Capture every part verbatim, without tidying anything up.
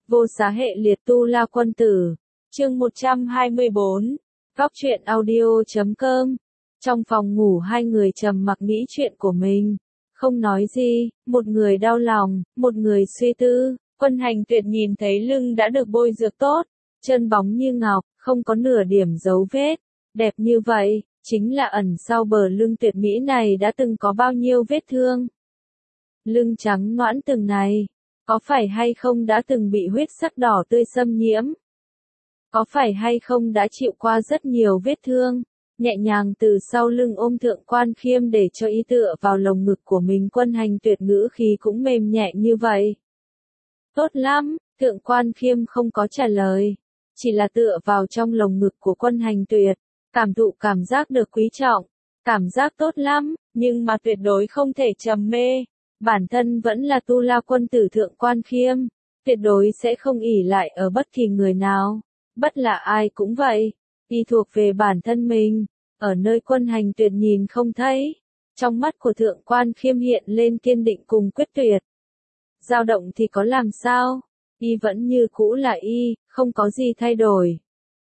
Vô Xá Hệ Liệt Tu La Quân Tử. Chương một trăm hai mươi bốn. Góc truyện audio chấm com. Trong phòng ngủ hai người trầm mặc nghĩ chuyện của mình. Không nói gì, một người đau lòng, một người suy tư. Quân Hành Tuyệt nhìn thấy lưng đã được bôi dược tốt, chân bóng như ngọc, không có nửa điểm dấu vết. Đẹp như vậy, chính là ẩn sau bờ lưng tuyệt mỹ này đã từng có bao nhiêu vết thương. Lưng trắng nõn từng này, có phải hay không đã từng bị huyết sắc đỏ tươi xâm nhiễm? Có phải hay không đã chịu qua rất nhiều vết thương? Nhẹ nhàng từ sau lưng ôm Thượng Quan Khiêm để cho y tựa vào lồng ngực của mình. Quân Hành Tuyệt ngữ khí cũng mềm nhẹ như vậy. Tốt lắm, Thượng Quan Khiêm không có trả lời, chỉ là tựa vào trong lồng ngực của Quân Hành Tuyệt, cảm thụ cảm giác được quý trọng, cảm giác tốt lắm, nhưng mà tuyệt đối không thể trầm mê. Bản thân vẫn là Tu La Quân Tử Thượng Quan Khiêm, tuyệt đối sẽ không ỷ lại ở bất kỳ người nào, bất là ai cũng vậy, y thuộc về bản thân mình. Ở nơi Quân Hành Tuyệt nhìn không thấy, trong mắt của Thượng Quan Khiêm hiện lên kiên định cùng quyết tuyệt. Dao động thì có làm sao, y vẫn như cũ là y, không có gì thay đổi.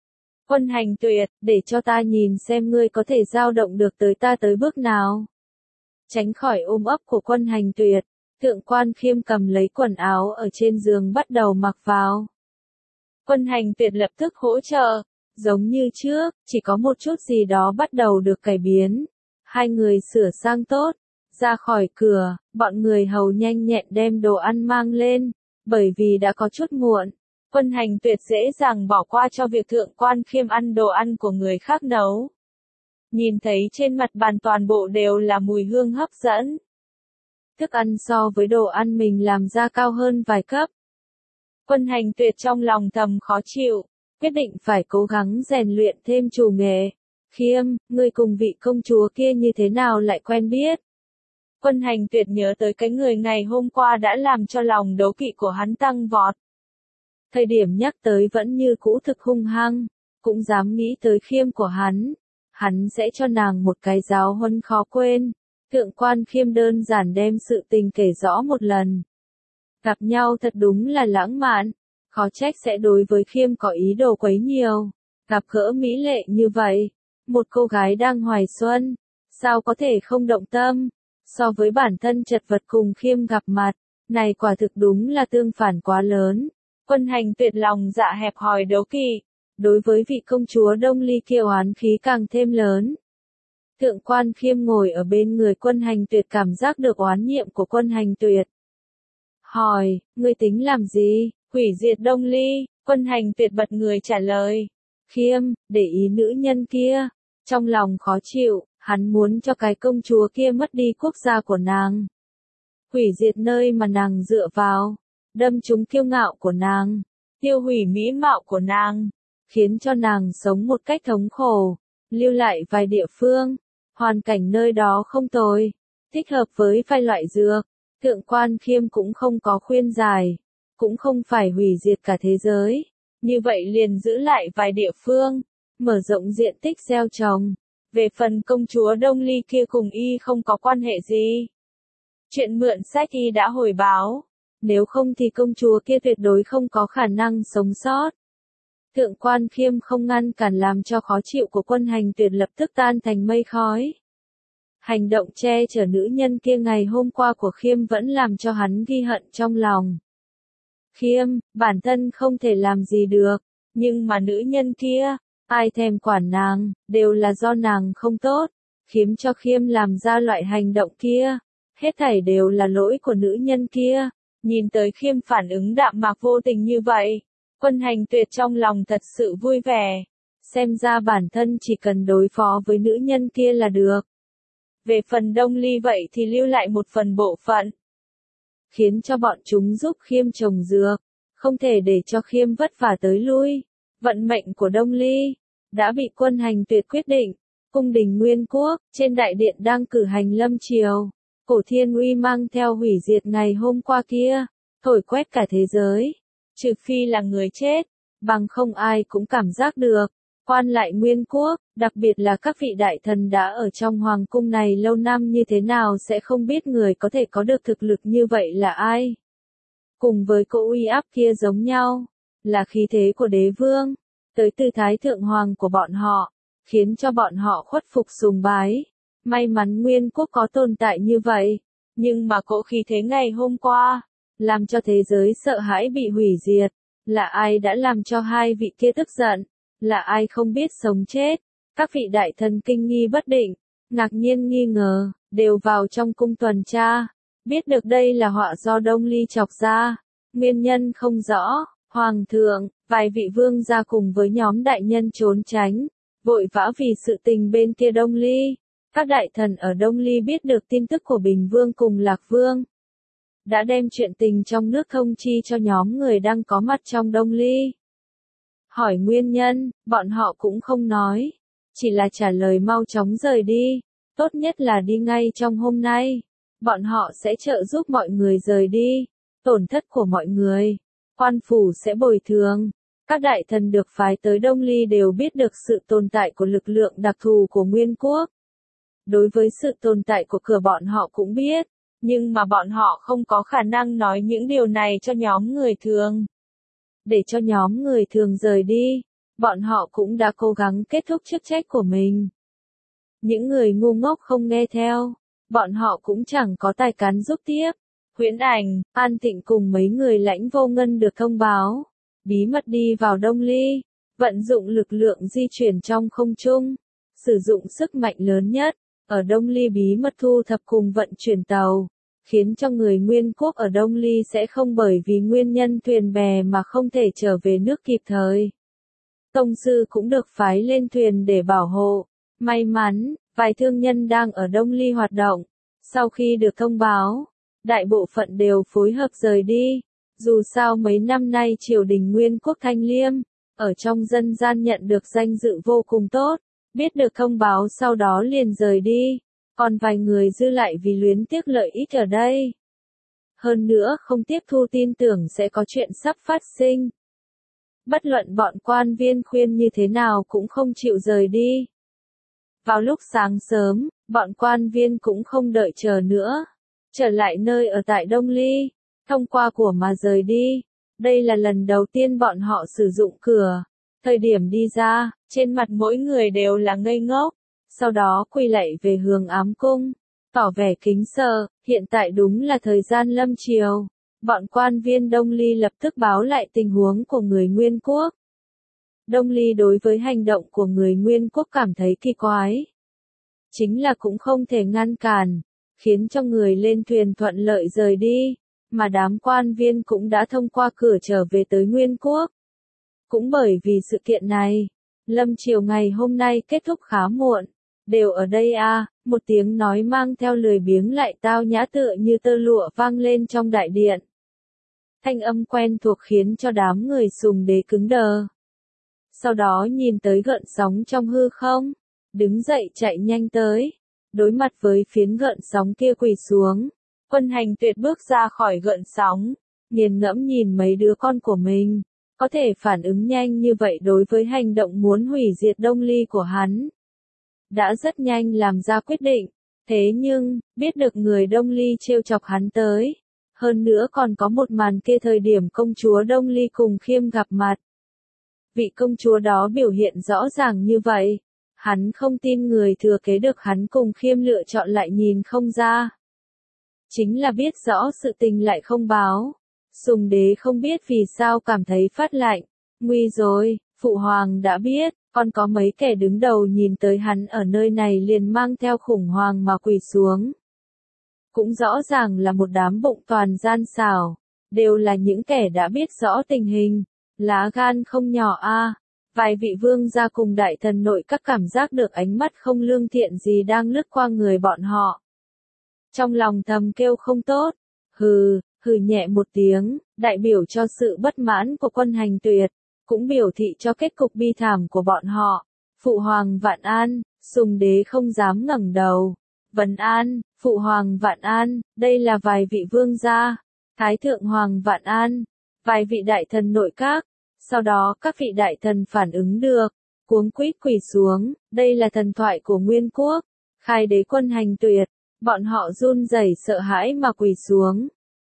Quân Hành Tuyệt, để cho ta nhìn xem ngươi có thể dao động được tới ta tới bước nào. Tránh khỏi ôm ấp của Quân Hành Tuyệt, Thượng Quan Khiêm cầm lấy quần áo ở trên giường bắt đầu mặc vào. Quân Hành Tuyệt lập tức hỗ trợ, giống như trước, chỉ có một chút gì đó bắt đầu được cải biến. Hai người sửa sang tốt, ra khỏi cửa, bọn người hầu nhanh nhẹn đem đồ ăn mang lên, bởi vì đã có chút muộn. Quân Hành Tuyệt dễ dàng bỏ qua cho việc Thượng Quan Khiêm ăn đồ ăn của người khác nấu. Nhìn thấy trên mặt bàn toàn bộ đều là mùi hương hấp dẫn. Thức ăn so với đồ ăn mình làm ra cao hơn vài cấp. Quân Hành Tuyệt trong lòng thầm khó chịu, quyết định phải cố gắng rèn luyện thêm chủ nghệ. Khiêm, ngươi cùng vị công chúa kia như thế nào lại quen biết? Quân Hành Tuyệt nhớ tới cái người ngày hôm qua đã làm cho lòng đố kỵ của hắn tăng vọt. Thời điểm nhắc tới vẫn như cũ thực hung hăng, cũng dám nghĩ tới Khiêm của hắn. Hắn sẽ cho nàng một cái giáo huấn khó quên. Thượng Quan Khiêm đơn giản đem sự tình kể rõ một lần. Gặp nhau thật đúng là lãng mạn, khó trách sẽ đối với Khiêm có ý đồ quấy nhiều. Gặp gỡ mỹ lệ như vậy, một cô gái đang hoài xuân, sao có thể không động tâm? So với bản thân chật vật cùng Khiêm gặp mặt, này quả thực đúng là tương phản quá lớn. Quân Hành Tuyệt lòng dạ hẹp hòi đố kỵ, đối với vị công chúa Đông Ly kia oán khí càng thêm lớn. Thượng Quan Khiêm ngồi ở bên người Quân Hành Tuyệt cảm giác được oán nhiệm của Quân Hành Tuyệt. Hỏi, ngươi tính làm gì? Hủy diệt Đông Ly. Quân Hành Tuyệt bật người trả lời. Khiêm, để ý nữ nhân kia. Trong lòng khó chịu, hắn muốn cho cái công chúa kia mất đi quốc gia của nàng. Hủy diệt nơi mà nàng dựa vào. Đâm trúng kiêu ngạo của nàng. Tiêu hủy mỹ mạo của nàng. Khiến cho nàng sống một cách thống khổ. Lưu lại vài địa phương. Hoàn cảnh nơi đó không tồi. Thích hợp với vài loại dược. Thượng Quan Khiêm cũng không có khuyên giải. Cũng không phải hủy diệt cả thế giới. Như vậy liền giữ lại vài địa phương. Mở rộng diện tích gieo trồng. Về phần công chúa Đông Ly kia cùng y không có quan hệ gì. Chuyện mượn sách y đã hồi báo. Nếu không thì công chúa kia tuyệt đối không có khả năng sống sót. Thượng Quan Khiêm không ngăn cản làm cho khó chịu của Quân Hành Tuyệt lập tức tan thành mây khói. Hành động che chở nữ nhân kia ngày hôm qua của Khiêm vẫn làm cho hắn ghi hận trong lòng. Khiêm, bản thân không thể làm gì được, nhưng mà nữ nhân kia, ai thèm quản nàng, đều là do nàng không tốt, khiến cho Khiêm làm ra loại hành động kia. Hết thảy đều là lỗi của nữ nhân kia. Nhìn tới Khiêm phản ứng đạm mạc vô tình như vậy, Quân Hành Tuyệt trong lòng thật sự vui vẻ. Xem ra bản thân chỉ cần đối phó với nữ nhân kia là được. Về phần Đông Ly vậy thì lưu lại một phần bộ phận. Khiến cho bọn chúng giúp Khiêm trồng dược. Không thể để cho Khiêm vất vả tới lui. Vận mệnh của Đông Ly đã bị Quân Hành Tuyệt quyết định. Cung đình Nguyên Quốc, trên đại điện đang cử hành lâm triều. Cổ thiên uy mang theo hủy diệt ngày hôm qua kia, thổi quét cả thế giới. Trừ phi là người chết, bằng không ai cũng cảm giác được. Quan lại Nguyên Quốc, đặc biệt là các vị đại thần đã ở trong hoàng cung này lâu năm như thế nào sẽ không biết người có thể có được thực lực như vậy là ai. cùng với cỗ uy áp kia giống nhau, là khí thế của đế vương, tới từ thái thượng hoàng của bọn họ, khiến cho bọn họ khuất phục sùng bái. May mắn Nguyên quốc có tồn tại như vậy, nhưng mà cỗ khí thế ngày hôm qua, làm cho thế giới sợ hãi bị hủy diệt, là ai đã làm cho hai vị kia tức giận, là ai không biết sống chết, các vị đại thần kinh nghi bất định, ngạc nhiên nghi ngờ, đều vào trong cung tuần tra, biết được đây là họa do Đông Ly chọc ra, nguyên nhân không rõ, hoàng thượng, vài vị vương gia cùng với nhóm đại nhân trốn tránh, vội vã vì sự tình bên kia Đông Ly. Các đại thần ở Đông Ly biết được tin tức của Bình Vương cùng Lạc Vương, đã đem chuyện tình trong nước thông chi cho nhóm người đang có mặt trong Đông Ly. Hỏi nguyên nhân, bọn họ cũng không nói, chỉ là trả lời mau chóng rời đi, tốt nhất là đi ngay trong hôm nay, bọn họ sẽ trợ giúp mọi người rời đi, tổn thất của mọi người, quan phủ sẽ bồi thường. Các đại thần được phái tới Đông Ly đều biết được sự tồn tại của lực lượng đặc thù của Nguyên quốc. Đối với sự tồn tại của cửa bọn họ cũng biết, nhưng mà bọn họ không có khả năng nói những điều này cho nhóm người thường. Để cho nhóm người thường rời đi, bọn họ cũng đã cố gắng kết thúc chức trách của mình. Những người ngu ngốc không nghe theo, bọn họ cũng chẳng có tài cán giúp tiếp. Huyễn Ảnh, An Tịnh cùng mấy người lãnh vô ngân được thông báo, bí mật đi vào Đông Ly, vận dụng lực lượng di chuyển trong không trung, sử dụng sức mạnh lớn nhất, ở Đông Ly bí mật thu thập cùng vận chuyển tàu, khiến cho người Nguyên quốc ở Đông Ly sẽ không bởi vì nguyên nhân thuyền bè mà không thể trở về nước kịp thời. Tông sư cũng được phái lên thuyền để bảo hộ. May mắn, vài thương nhân đang ở Đông Ly hoạt động, sau khi được thông báo, đại bộ phận đều phối hợp rời đi. Dù sao mấy năm nay triều đình Nguyên quốc Thanh Liêm, ở trong dân gian nhận được danh dự vô cùng tốt, biết được thông báo sau đó liền rời đi, còn vài người dư lại vì luyến tiếc lợi ích ở đây. Hơn nữa không tiếp thu tin tưởng sẽ có chuyện sắp phát sinh. Bất luận bọn quan viên khuyên như thế nào cũng không chịu rời đi. Vào lúc sáng sớm, bọn quan viên cũng không đợi chờ nữa, trở lại nơi ở tại Đông Ly, thông qua của mà rời đi. Đây là lần đầu tiên bọn họ sử dụng cửa. Thời điểm đi ra, trên mặt mỗi người đều là ngây ngốc, sau đó quỳ lạy về hướng ám cung, tỏ vẻ kính sợ. Hiện tại đúng là thời gian lâm chiều. Bọn quan viên Đông Ly lập tức báo lại tình huống của người Nguyên quốc. Đông Ly đối với hành động của người Nguyên quốc cảm thấy kỳ quái. Chính là cũng không thể ngăn cản, khiến cho người lên thuyền thuận lợi rời đi, mà đám quan viên cũng đã thông qua cửa trở về tới Nguyên quốc. Cũng bởi vì sự kiện này, lâm chiều ngày hôm nay kết thúc khá muộn. Đều ở đây à, một tiếng nói mang theo lười biếng lại tao nhã tựa như tơ lụa vang lên trong đại điện. Thanh âm quen thuộc khiến cho đám người Sùng Đế cứng đờ. Sau đó nhìn tới gợn sóng trong hư không, đứng dậy chạy nhanh tới, đối mặt với phiến gợn sóng kia quỳ xuống. Quân Hành Tuyệt bước ra khỏi gợn sóng, nghiền ngẫm nhìn mấy đứa con của mình, có thể phản ứng nhanh như vậy đối với hành động muốn hủy diệt Đông Ly của hắn. Đã rất nhanh làm ra quyết định, thế nhưng, biết được người Đông Ly trêu chọc hắn tới. Hơn nữa còn có một màn kia thời điểm công chúa Đông Ly cùng Khiêm gặp mặt. Vị công chúa đó biểu hiện rõ ràng như vậy. Hắn không tin người thừa kế được hắn cùng Khiêm lựa chọn lại nhìn không ra. Chính là biết rõ sự tình lại không báo. Sùng Đế không biết vì sao cảm thấy phát lạnh. Nguy rồi, Phụ Hoàng đã biết, còn có mấy kẻ đứng đầu nhìn tới hắn ở nơi này liền mang theo khủng hoảng mà quỳ xuống. Cũng rõ ràng là một đám bụng toàn gian xảo, đều là những kẻ đã biết rõ tình hình, lá gan không nhỏ a. Vài vị vương gia cùng đại thần nội các cảm giác được ánh mắt không lương thiện gì đang lướt qua người bọn họ. Trong lòng thầm kêu không tốt, hừ, hừ nhẹ một tiếng, đại biểu cho sự bất mãn của Quân Hành Tuyệt, cũng biểu thị cho kết cục bi thảm của bọn họ. Phụ Hoàng vạn an, Sùng Đế không dám ngẩng đầu. Vân an, Phụ Hoàng vạn an, đây là vài vị vương gia. Thái Thượng Hoàng vạn an, vài vị đại thần nội các. Sau đó các vị đại thần phản ứng được, cuống quýt quỳ xuống, đây là thần thoại của Nguyên quốc. Khai Đế Quân Hành Tuyệt, bọn họ run rẩy sợ hãi mà quỳ xuống.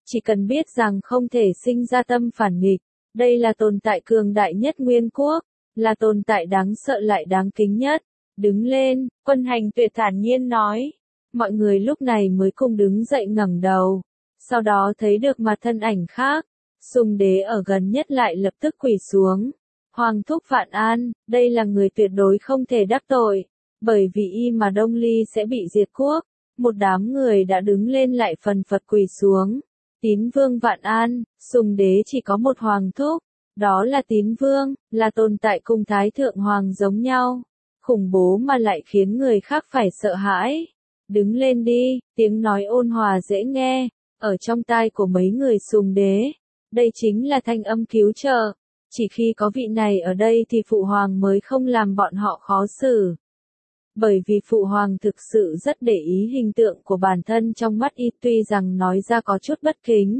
chỉ cần biết rằng không thể sinh ra tâm phản nghịch, đây là tồn tại cường đại nhất nguyên quốc, là tồn tại đáng sợ lại đáng kính nhất. Đứng lên, Quân Hành Tuyệt thản nhiên nói. Mọi người lúc này mới cùng đứng dậy ngẩng đầu, sau đó thấy được mặt thân ảnh khác. Sùng đế ở gần nhất lại lập tức quỳ xuống. Hoàng thúc Vạn An, đây là người tuyệt đối không thể đắc tội, bởi vì y mà Đông Ly sẽ bị diệt quốc. Một đám người đã đứng lên lại phần phật quỳ xuống. Tín vương Vạn An, Sùng đế chỉ có một hoàng thúc, đó là Tín vương, là tồn tại cùng Thái Thượng Hoàng giống nhau. Khủng bố mà lại khiến người khác phải sợ hãi. Đứng lên đi, tiếng nói ôn hòa dễ nghe, ở trong tai của mấy người Sùng đế. Đây chính là thanh âm cứu trợ. Chỉ khi có vị này ở đây thì Phụ Hoàng mới không làm bọn họ khó xử. Bởi vì Phụ Hoàng thực sự rất để ý hình tượng của bản thân trong mắt y, tuy rằng nói ra có chút bất kính.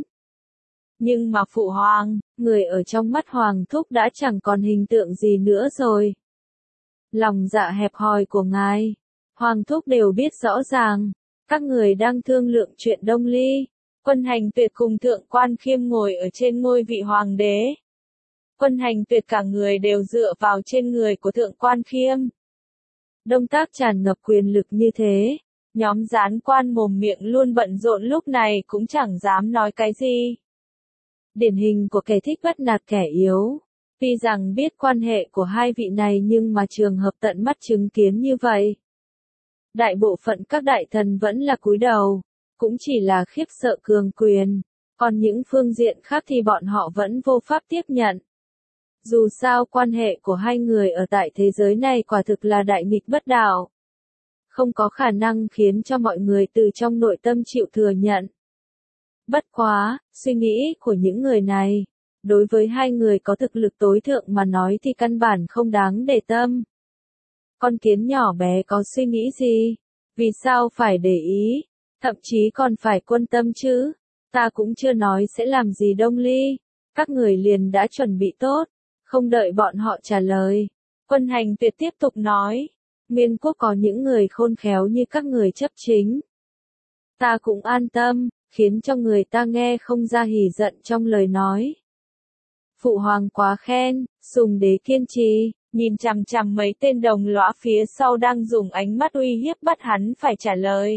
Nhưng mà Phụ Hoàng, người ở trong mắt Hoàng thúc đã chẳng còn hình tượng gì nữa rồi. Lòng dạ hẹp hòi của ngài, Hoàng thúc đều biết rõ ràng. Các người đang thương lượng chuyện Đông Ly. Quân Hành Tuyệt cùng Thượng Quan Khiêm ngồi ở trên ngôi vị hoàng đế. Quân Hành Tuyệt cả người đều dựa vào trên người của Thượng Quan Khiêm. Động tác tràn ngập quyền lực như thế, nhóm gián quan mồm miệng luôn bận rộn lúc này cũng chẳng dám nói cái gì. Điển hình của kẻ thích bắt nạt kẻ yếu. Tuy rằng biết quan hệ của hai vị này nhưng mà trường hợp tận mắt chứng kiến như vậy. Đại bộ phận các đại thần vẫn là cúi đầu, cũng chỉ là khiếp sợ cường quyền, còn những phương diện khác thì bọn họ vẫn vô pháp tiếp nhận. Dù sao quan hệ của hai người ở tại thế giới này quả thực là đại nghịch bất đạo. Không có khả năng khiến cho mọi người từ trong nội tâm chịu thừa nhận. Bất quá, suy nghĩ của những người này, đối với hai người có thực lực tối thượng mà nói thì căn bản không đáng để tâm. Con kiến nhỏ bé có suy nghĩ gì? Vì sao phải để ý? Thậm chí còn phải quan tâm chứ? Ta cũng chưa nói sẽ làm gì Đông Ly. Các người liền đã chuẩn bị tốt. Không đợi bọn họ trả lời. Quân Hành Tuyệt tiếp tục nói. Nguyên quốc có những người khôn khéo như các người chấp chính. Ta cũng an tâm, khiến cho người ta nghe không ra hỉ giận trong lời nói. Phụ Hoàng quá khen, Sùng đế kiên trì, nhìn chằm chằm mấy tên đồng lõa phía sau đang dùng ánh mắt uy hiếp bắt hắn phải trả lời.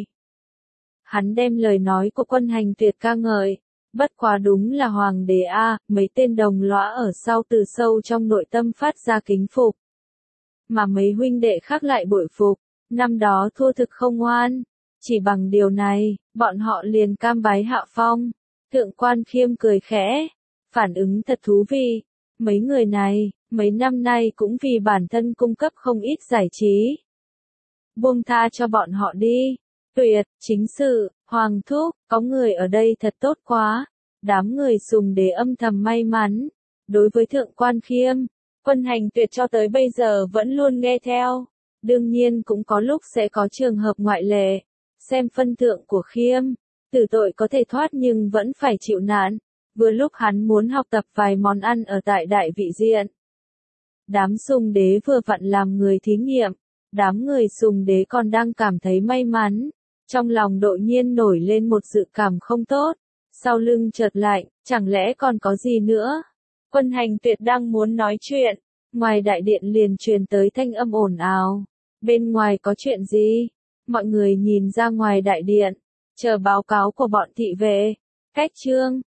Hắn đem lời nói của Quân Hành Tuyệt ca ngợi. Bất quá đúng là Hoàng đế a, mấy tên đồng lõa ở sau từ sâu trong nội tâm phát ra kính phục. Mà mấy huynh đệ khác lại bội phục, năm đó thua thực không ngoan. Chỉ bằng điều này, bọn họ liền cam bái hạ phong. Thượng Quan Khiêm cười khẽ, phản ứng thật thú vị. Mấy người này, mấy năm nay cũng vì bản thân cung cấp không ít giải trí. Buông tha cho bọn họ đi. Tuyệt, chính sự, Hoàng thúc, có người ở đây thật tốt quá. Đám người Sùng đế âm thầm may mắn. Đối với Thượng Quan Khiêm, Quân Hành Tuyệt cho tới bây giờ vẫn luôn nghe theo. Đương nhiên cũng có lúc sẽ có trường hợp ngoại lệ. Xem phân thượng của Khiêm, tử tội có thể thoát nhưng vẫn phải chịu nạn. Vừa lúc hắn muốn học tập vài món ăn ở tại Đại Vị Diện. Đám Sùng đế vừa vặn làm người thí nghiệm. Đám người Sùng đế còn đang cảm thấy may mắn. Trong lòng đột nhiên nổi lên một dự cảm không tốt. Sau lưng chợt lạnh, chẳng lẽ còn có gì nữa? Quân Hành Tuyệt đang muốn nói chuyện. Ngoài đại điện liền truyền tới thanh âm ồn ào. Bên ngoài có chuyện gì? Mọi người nhìn ra ngoài đại điện. Chờ báo cáo của bọn thị vệ. Cách trương,